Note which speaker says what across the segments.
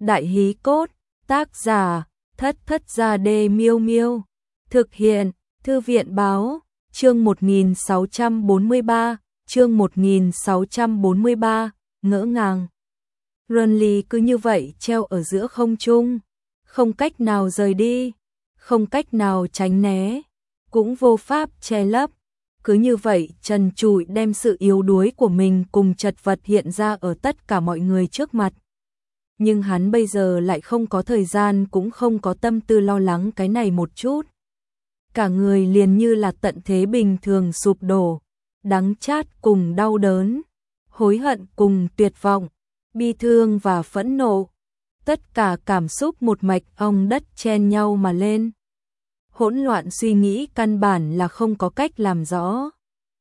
Speaker 1: Đại hí cốt, tác giả, Thất Thất Gia Đê Miêu Miêu. Thực hiện, Thư viện báo, chương 1643, chương 1643, ngỡ ngàng. Renly cứ như vậy treo ở giữa không trung, không cách nào rời đi, không cách nào tránh né, cũng vô pháp che lấp. Cứ như vậy trần trụi đem sự yếu đuối của mình cùng chật vật hiện ra ở tất cả mọi người trước mặt. Nhưng hắn bây giờ lại không có thời gian cũng không có tâm tư lo lắng cái này một chút. Cả người liền như là tận thế bình thường sụp đổ, đắng chát cùng đau đớn, hối hận cùng tuyệt vọng, bi thương và phẫn nộ. Tất cả cảm xúc một mạch ong đất chen nhau mà lên. Hỗn loạn suy nghĩ căn bản là không có cách làm rõ.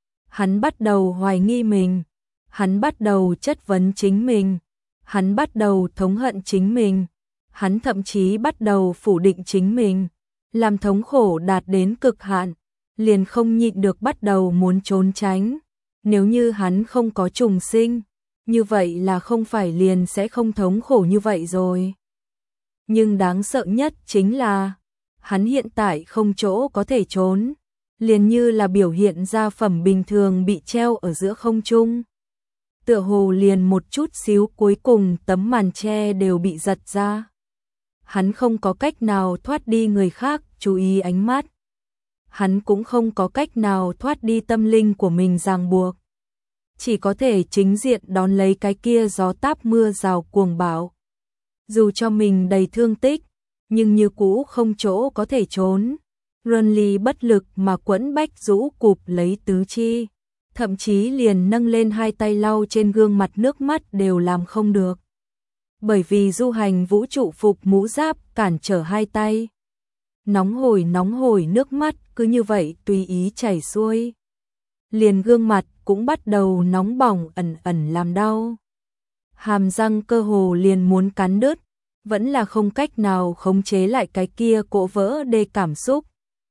Speaker 1: Hắn bắt đầu hoài nghi mình, hắn bắt đầu chất vấn chính mình, hắn bắt đầu thống hận chính mình, hắn thậm chí bắt đầu phủ định chính mình, làm thống khổ đạt đến cực hạn, liền không nhịn được bắt đầu muốn trốn tránh. Nếu như hắn không có trùng sinh, như vậy là không phải liền sẽ không thống khổ như vậy rồi. Nhưng đáng sợ nhất chính là hắn hiện tại không chỗ có thể trốn, liền như là biểu hiện ra phẩm bình thường bị treo ở giữa không trung. Tựa hồ liền một chút xíu cuối cùng tấm màn che đều bị giật ra. Hắn không có cách nào thoát đi người khác chú ý ánh mắt. Hắn cũng không có cách nào thoát đi tâm linh của mình ràng buộc. Chỉ có thể chính diện đón lấy cái kia gió táp mưa rào cuồng bão. Dù cho mình đầy thương tích, nhưng như cũ không chỗ có thể trốn. Renly bất lực mà quẫn bách rũ cụp lấy tứ chi, thậm chí liền nâng lên hai tay lau trên gương mặt nước mắt đều làm không được. Bởi vì du hành vũ trụ phục mũ giáp cản trở hai tay. Nóng hổi nước mắt cứ như vậy tùy ý chảy xuôi. Liền gương mặt cũng bắt đầu nóng bỏng ẩn ẩn làm đau. Hàm răng cơ hồ liền muốn cắn đứt, vẫn là không cách nào khống chế lại cái kia cỗ vỡ đê cảm xúc.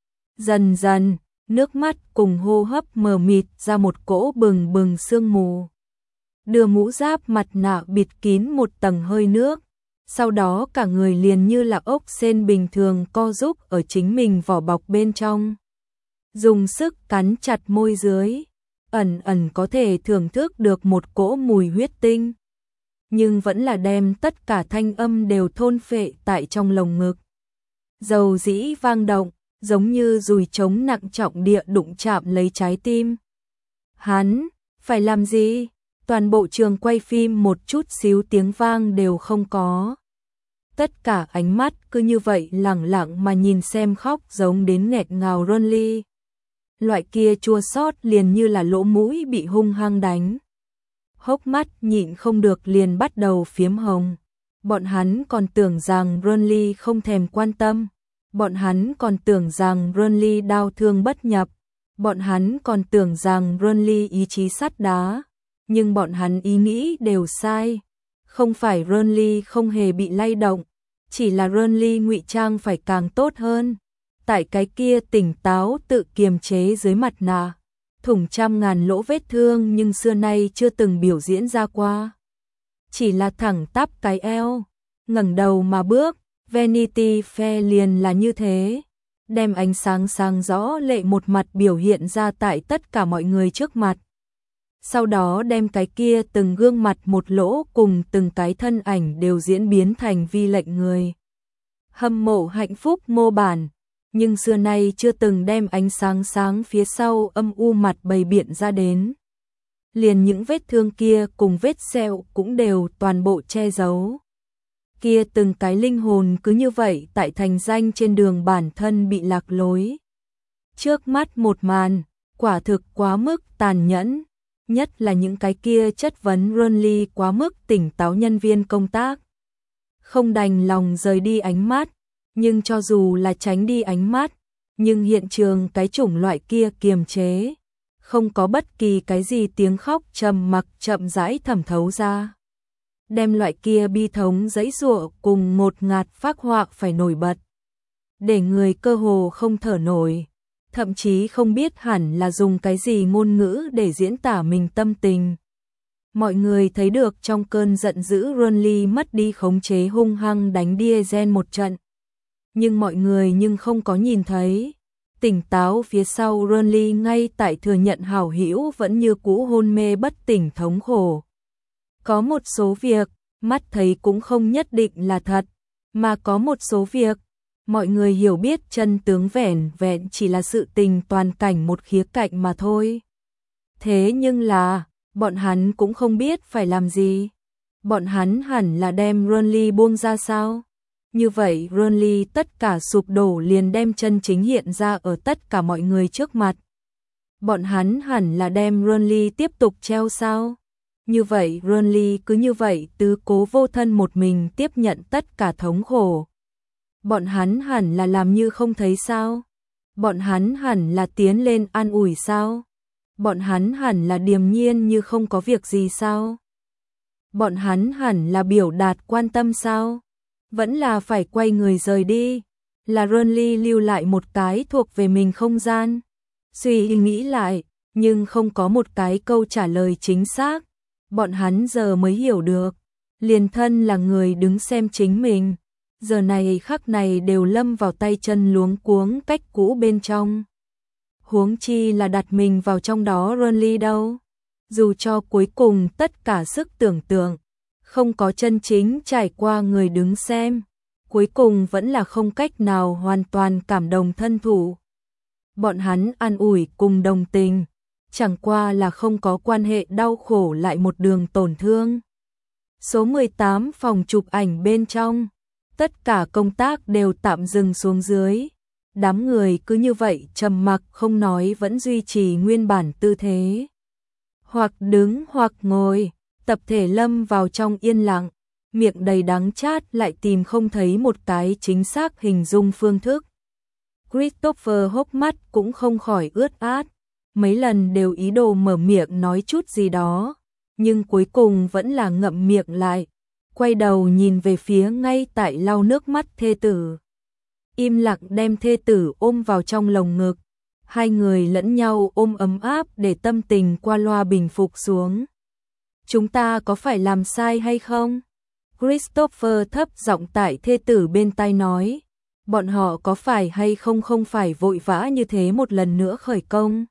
Speaker 1: Dần dần, nước mắt cùng hô hấp mờ mịt ra một cỗ bừng bừng sương mù. Đưa mũ giáp mặt nạ bịt kín một tầng hơi nước, sau đó cả người liền như là ốc sên bình thường co rúm ở chính mình vỏ bọc bên trong. Dùng sức cắn chặt môi dưới, ẩn ẩn có thể thưởng thức được một cỗ mùi huyết tinh. Nhưng vẫn là đem tất cả thanh âm đều thôn phệ tại trong lồng ngực. Dầu dĩ vang động, giống như dùi trống nặng trọng địa đụng chạm lấy trái tim. Hắn, phải làm gì? Toàn bộ trường quay phim một chút xíu tiếng vang đều không có. Tất cả ánh mắt cứ như vậy lẳng lặng mà nhìn xem khóc giống đến nghẹt ngào Renly. Loại kia chua xót liền như là lỗ mũi bị hung hăng đánh. Hốc mắt nhịn không được liền bắt đầu phiếm hồng. Bọn hắn còn tưởng rằng Renly không thèm quan tâm. Bọn hắn còn tưởng rằng Renly đau thương bất nhập. Bọn hắn còn tưởng rằng Renly ý chí sắt đá. Nhưng bọn hắn ý nghĩ đều sai. Không phải Renly không hề bị lay động, chỉ là Renly ngụy trang phải càng tốt hơn. Tại cái kia tỉnh táo tự kiềm chế dưới mặt nạ, thủng trăm ngàn lỗ vết thương nhưng xưa nay chưa từng biểu diễn ra qua. Chỉ là thẳng tắp cái eo, ngẩng đầu mà bước, Vanity Fair liền là như thế, đem ánh sáng sáng rõ lệ một mặt biểu hiện ra tại tất cả mọi người trước mặt. Sau đó đem cái kia từng gương mặt một lỗ cùng từng cái thân ảnh đều diễn biến thành vi lệnh người hâm mộ hạnh phúc mô bản, nhưng xưa nay chưa từng đem ánh sáng sáng phía sau âm u mặt bày biện ra đến. Liền những vết thương kia cùng vết sẹo cũng đều toàn bộ che giấu. Kia từng cái linh hồn cứ như vậy tại thành danh trên đường bản thân bị lạc lối. Trước mắt một màn, quả thực quá mức tàn nhẫn. Nhất là những cái kia chất vấn Renly quá mức tỉnh táo nhân viên công tác. Không đành lòng rời đi ánh mắt, nhưng cho dù là tránh đi ánh mắt, nhưng hiện trường cái chủng loại kia kiềm chế, không có bất kỳ cái gì tiếng khóc trầm mặc chậm rãi thẩm thấu ra. Đem loại kia bi thống giãy giụa cùng ngột ngạt phác họa phải nổi bật. Để người cơ hồ không thở nổi. Thậm chí không biết hẳn là dùng cái gì ngôn ngữ để diễn tả mình tâm tình. Mọi người thấy được trong cơn giận dữ Ronly mất đi khống chế hung hăng đánh Diesel một trận. Nhưng mọi người không có nhìn thấy. Tỉnh táo phía sau Ronly ngay tại thừa nhận hảo hữu vẫn như cũ hôn mê bất tỉnh thống khổ. Có một số việc, mắt thấy cũng không nhất định là thật, mà có một số việc, mọi người hiểu biết chân tướng vẻn vẹn chỉ là sự tình toàn cảnh một khía cạnh mà thôi. Thế nhưng là, bọn hắn cũng không biết phải làm gì. Bọn hắn hẳn là đem Ronly buông ra sao? Như vậy Ronly tất cả sụp đổ liền đem chân chính hiện ra ở tất cả mọi người trước mặt. Bọn hắn hẳn là đem Ronly tiếp tục treo sao? Như vậy Ronly cứ như vậy tứ cố vô thân một mình tiếp nhận tất cả thống khổ. Bọn hắn hẳn là làm như không thấy sao? Bọn hắn hẳn là tiến lên an ủi sao? Bọn hắn hẳn là điềm nhiên như không có việc gì sao? Bọn hắn hẳn là biểu đạt quan tâm sao? Vẫn là phải quay người rời đi? Là Ronly lưu lại một cái thuộc về mình không gian? Suy nghĩ lại, nhưng không có một cái câu trả lời chính xác. Bọn hắn giờ mới hiểu được, liền thân là người đứng xem chính mình, giờ này khắc này đều lâm vào tay chân luống cuống cách cũ bên trong. Huống chi là đặt mình vào trong đó Ronly đâu. Dù cho cuối cùng tất cả sức tưởng tượng, không có chân chính trải qua người đứng xem, cuối cùng vẫn là không cách nào hoàn toàn cảm động thân thủ. Bọn hắn an ủi cùng đồng tình, chẳng qua là không có quan hệ đau khổ lại một đường tổn thương. Số 18 phòng chụp ảnh bên trong, tất cả công tác đều tạm dừng xuống dưới. Đám người cứ như vậy trầm mặc không nói vẫn duy trì nguyên bản tư thế. Hoặc đứng hoặc ngồi, tập thể lâm vào trong yên lặng, miệng đầy đắng chát lại tìm không thấy một cái chính xác hình dung phương thức. Christopher hốc mắt cũng không khỏi ướt át, mấy lần đều ý đồ mở miệng nói chút gì đó, nhưng cuối cùng vẫn là ngậm miệng lại, quay đầu nhìn về phía ngay tại lau nước mắt thê tử. Im lặng đem thê tử ôm vào trong lồng ngực, hai người lẫn nhau ôm ấm áp để tâm tình qua loa bình phục xuống. Chúng ta có phải làm sai hay không? Christopher thấp giọng tại thê tử bên tai nói, bọn họ có phải hay không phải vội vã như thế một lần nữa khởi công.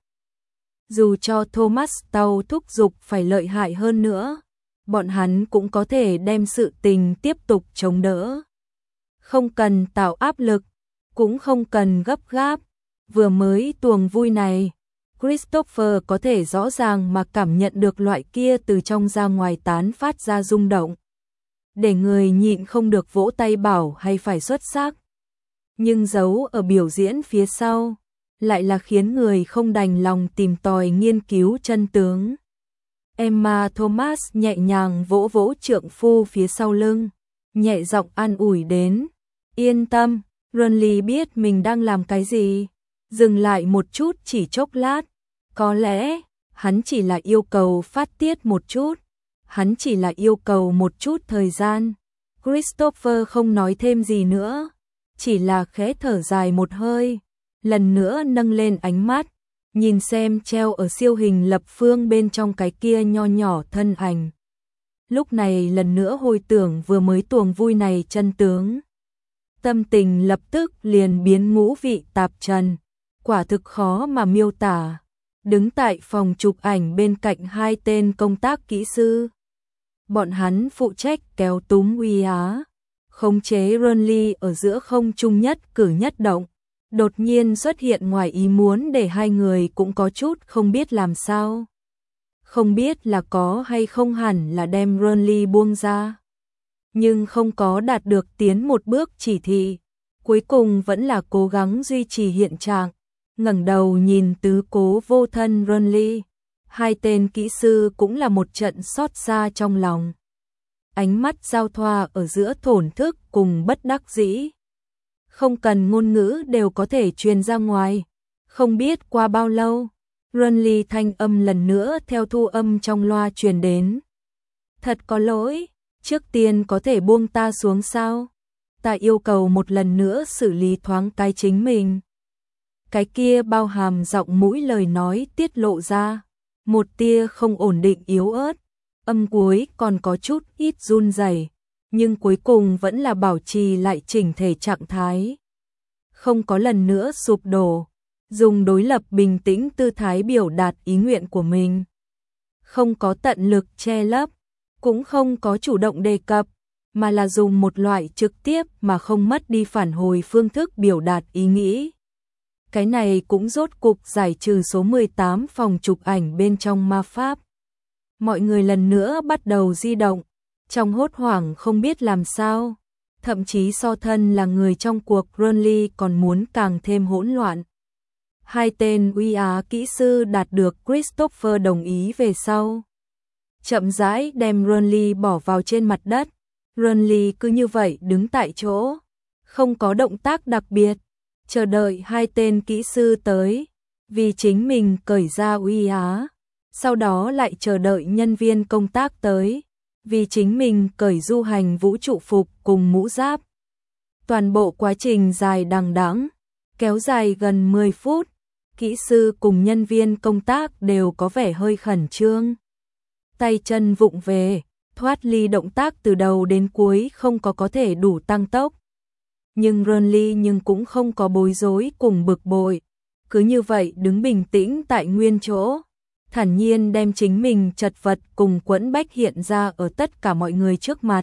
Speaker 1: Dù cho Thomas Tàu thúc giục phải lợi hại hơn nữa, bọn hắn cũng có thể đem sự tình tiếp tục chống đỡ. Không cần tạo áp lực, cũng không cần gấp gáp. Vừa mới tuồng vui này, Christopher có thể rõ ràng mà cảm nhận được loại kia từ trong ra ngoài tán phát ra rung động. Để người nhịn không được vỗ tay bảo hay phải xuất sắc. Nhưng giấu ở biểu diễn phía sau, lại là khiến người không đành lòng tìm tòi nghiên cứu chân tướng. Emma Thomas nhẹ nhàng vỗ vỗ trượng phu phía sau lưng, nhẹ giọng an ủi đến. Yên tâm, Ronly biết mình đang làm cái gì. Dừng lại một chút chỉ chốc lát. Có lẽ, hắn chỉ là yêu cầu phát tiết một chút. Hắn chỉ là yêu cầu một chút thời gian. Christopher không nói thêm gì nữa, chỉ là khẽ thở dài một hơi, lần nữa nâng lên ánh mắt, nhìn xem treo ở siêu hình lập phương bên trong cái kia nho nhỏ thân ảnh. Lúc này lần nữa hồi tưởng vừa mới tuồng vui này chân tướng. Tâm tình lập tức liền biến ngũ vị tạp trần, quả thực khó mà miêu tả. Đứng tại phòng chụp ảnh bên cạnh hai tên công tác kỹ sư. Bọn hắn phụ trách kéo túm uy á, khống chế Ronly ở giữa không trung nhất cử nhất động. Đột nhiên xuất hiện ngoài ý muốn để hai người cũng có chút không biết làm sao. Không biết là có hay không hẳn là đem Ronly buông ra. Nhưng không có đạt được tiến một bước chỉ thị. Cuối cùng vẫn là cố gắng duy trì hiện trạng. Ngẩng đầu nhìn tứ cố vô thân Ronly. Hai tên kỹ sư cũng là một trận xót xa trong lòng. Ánh mắt giao thoa ở giữa thổn thức cùng bất đắc dĩ. Không cần ngôn ngữ đều có thể truyền ra ngoài. Không biết qua bao lâu, Ronly thanh âm lần nữa theo thu âm trong loa truyền đến. Thật có lỗi, trước tiên có thể buông ta xuống sao? Ta yêu cầu một lần nữa xử lý thoáng cái chính mình. Cái kia bao hàm giọng mũi lời nói tiết lộ ra một tia không ổn định yếu ớt. âm cuối còn có chút ít run rẩy, nhưng cuối cùng vẫn là bảo trì lại chỉnh thể trạng thái. Không có lần nữa sụp đổ, dùng đối lập bình tĩnh tư thái biểu đạt ý nguyện của mình. Không có tận lực che lấp, cũng không có chủ động đề cập, mà là dùng một loại trực tiếp mà không mất đi phản hồi phương thức biểu đạt ý nghĩ. Cái này cũng rốt cục giải trừ số 18 phòng chụp ảnh bên trong ma pháp. Mọi người lần nữa bắt đầu di động, trong hốt hoảng không biết làm sao, thậm chí so thân là người trong cuộc Ronly còn muốn càng thêm hỗn loạn. Hai tên uy á kỹ sư đạt được Christopher đồng ý về sau. Chậm rãi đem Ronly bỏ vào trên mặt đất, Ronly cứ như vậy đứng tại chỗ, không có động tác đặc biệt, chờ đợi hai tên kỹ sư tới, vì chính mình cởi ra uy á, sau đó lại chờ đợi nhân viên công tác tới, vì chính mình cởi du hành vũ trụ phục cùng mũ giáp. Toàn bộ quá trình dài đằng đẵng, kéo dài gần 10 phút, kỹ sư cùng nhân viên công tác đều có vẻ hơi khẩn trương. Tay chân vụng về, thoát ly động tác từ đầu đến cuối không có thể đủ tăng tốc. Nhưng Ronly cũng không có bối rối cùng bực bội, cứ như vậy đứng bình tĩnh tại nguyên chỗ, thản nhiên đem chính mình chật vật cùng quẫn bách hiện ra ở tất cả mọi người trước mặt.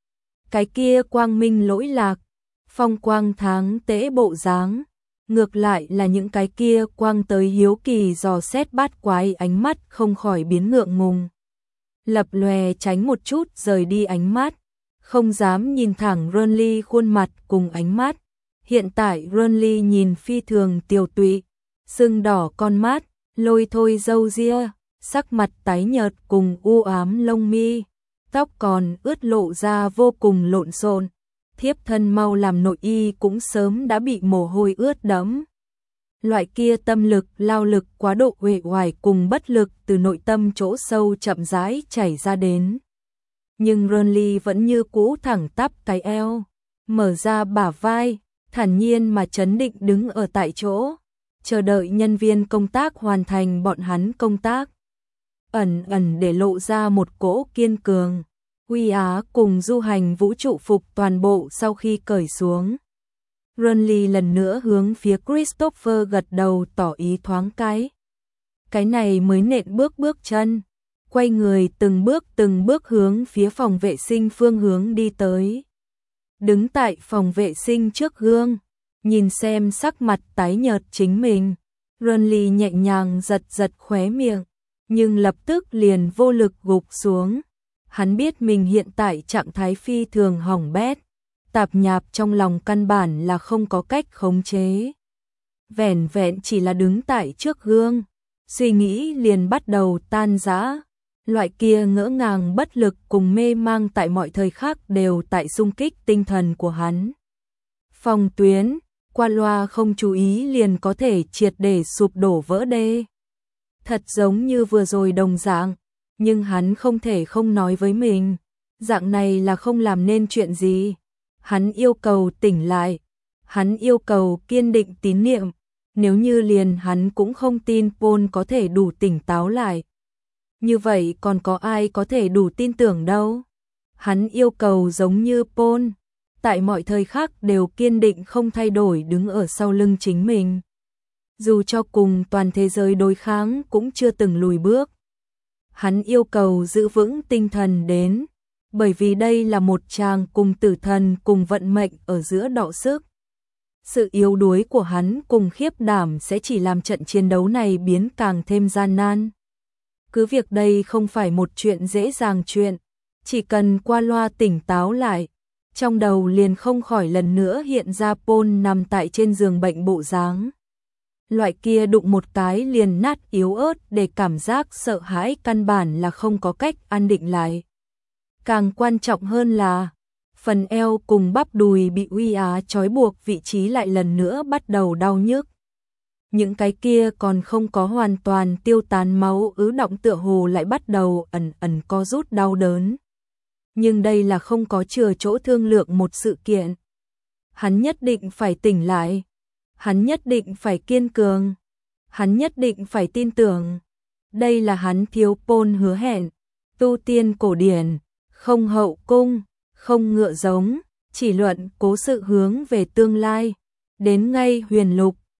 Speaker 1: Cái kia quang minh lỗi lạc, phong quang tháng tễ bộ dáng, ngược lại là những cái kia quang tới hiếu kỳ dò xét bát quái ánh mắt không khỏi biến ngượng ngùng. Lập lòe tránh một chút rời đi ánh mắt, không dám nhìn thẳng Ronly khuôn mặt cùng ánh mắt. Hiện tại Ronly nhìn phi thường tiều tụy, sưng đỏ con mắt, lôi thôi râu ria, sắc mặt tái nhợt cùng u ám lông mi, tóc còn ướt lộ ra vô cùng lộn xộn. Thiếp thân mau làm nội y cũng sớm đã bị mồ hôi ướt đẫm. Loại kia tâm lực, lao lực quá độ uể oải cùng bất lực từ nội tâm chỗ sâu chậm rãi chảy ra đến. Nhưng Ronly vẫn như cũ thẳng tắp cái eo, mở ra bả vai, thản nhiên mà trấn định đứng ở tại chỗ, chờ đợi nhân viên công tác hoàn thành bọn hắn công tác. Ẩn ẩn để lộ ra một cỗ kiên cường. Uy á cùng du hành vũ trụ phục toàn bộ sau khi cởi xuống. Ronly lần nữa hướng phía Christopher gật đầu tỏ ý thoáng cái này mới nện bước chân, quay người từng bước hướng phía phòng vệ sinh phương hướng đi tới. Đứng tại phòng vệ sinh trước gương, nhìn xem sắc mặt tái nhợt chính mình, Ronly nhẹ nhàng giật khóe miệng, nhưng lập tức liền vô lực gục xuống. Hắn biết mình hiện tại trạng thái phi thường hỏng bét, tạp nhạp trong lòng căn bản là không có cách khống chế. Vẻn vẹn chỉ là đứng tại trước gương, suy nghĩ liền bắt đầu tan rã. Loại kia ngỡ ngàng bất lực cùng mê mang tại mọi thời khắc đều tại xung kích tinh thần của hắn. Phòng tuyến, qua loa không chú ý liền có thể triệt để sụp đổ vỡ đê. Thật giống như vừa rồi đồng dạng, nhưng hắn không thể không nói với mình, dạng này là không làm nên chuyện gì. Hắn yêu cầu tỉnh lại, hắn yêu cầu kiên định tín niệm, nếu như liền hắn cũng không tin Paul có thể đủ tỉnh táo lại. Như vậy còn có ai có thể đủ tin tưởng đâu. Hắn yêu cầu giống như Paul, tại mọi thời khắc đều kiên định không thay đổi đứng ở sau lưng chính mình. Dù cho cùng toàn thế giới đối kháng cũng chưa từng lùi bước. Hắn yêu cầu giữ vững tinh thần đến, bởi vì đây là một chàng cùng tử thần cùng vận mệnh ở giữa đọ sức. Sự yếu đuối của hắn cùng khiếp đảm sẽ chỉ làm trận chiến đấu này biến càng thêm gian nan. Cứ việc đây không phải một chuyện dễ dàng chuyện, chỉ cần qua loa tỉnh táo lại, trong đầu liền không khỏi lần nữa hiện ra Paul nằm tại trên giường bệnh bộ dáng. Loại kia đụng một cái liền nát yếu ớt để cảm giác sợ hãi căn bản là không có cách an định lại. Càng quan trọng hơn là, phần eo cùng bắp đùi bị uy á trói buộc vị trí lại lần nữa bắt đầu đau nhức. Những cái kia còn không có hoàn toàn tiêu tán máu ứ đọng tựa hồ lại bắt đầu ẩn co rút đau đớn. Nhưng đây là không có chừa chỗ thương lượng một sự kiện. Hắn nhất định phải tỉnh lại. Hắn nhất định phải kiên cường. Hắn nhất định phải tin tưởng. Đây là hắn thiếu Paul hứa hẹn. tu tiên cổ điển, không hậu cung, không ngựa giống, chỉ luận cố sự hướng về tương lai. Đến ngay huyền lục,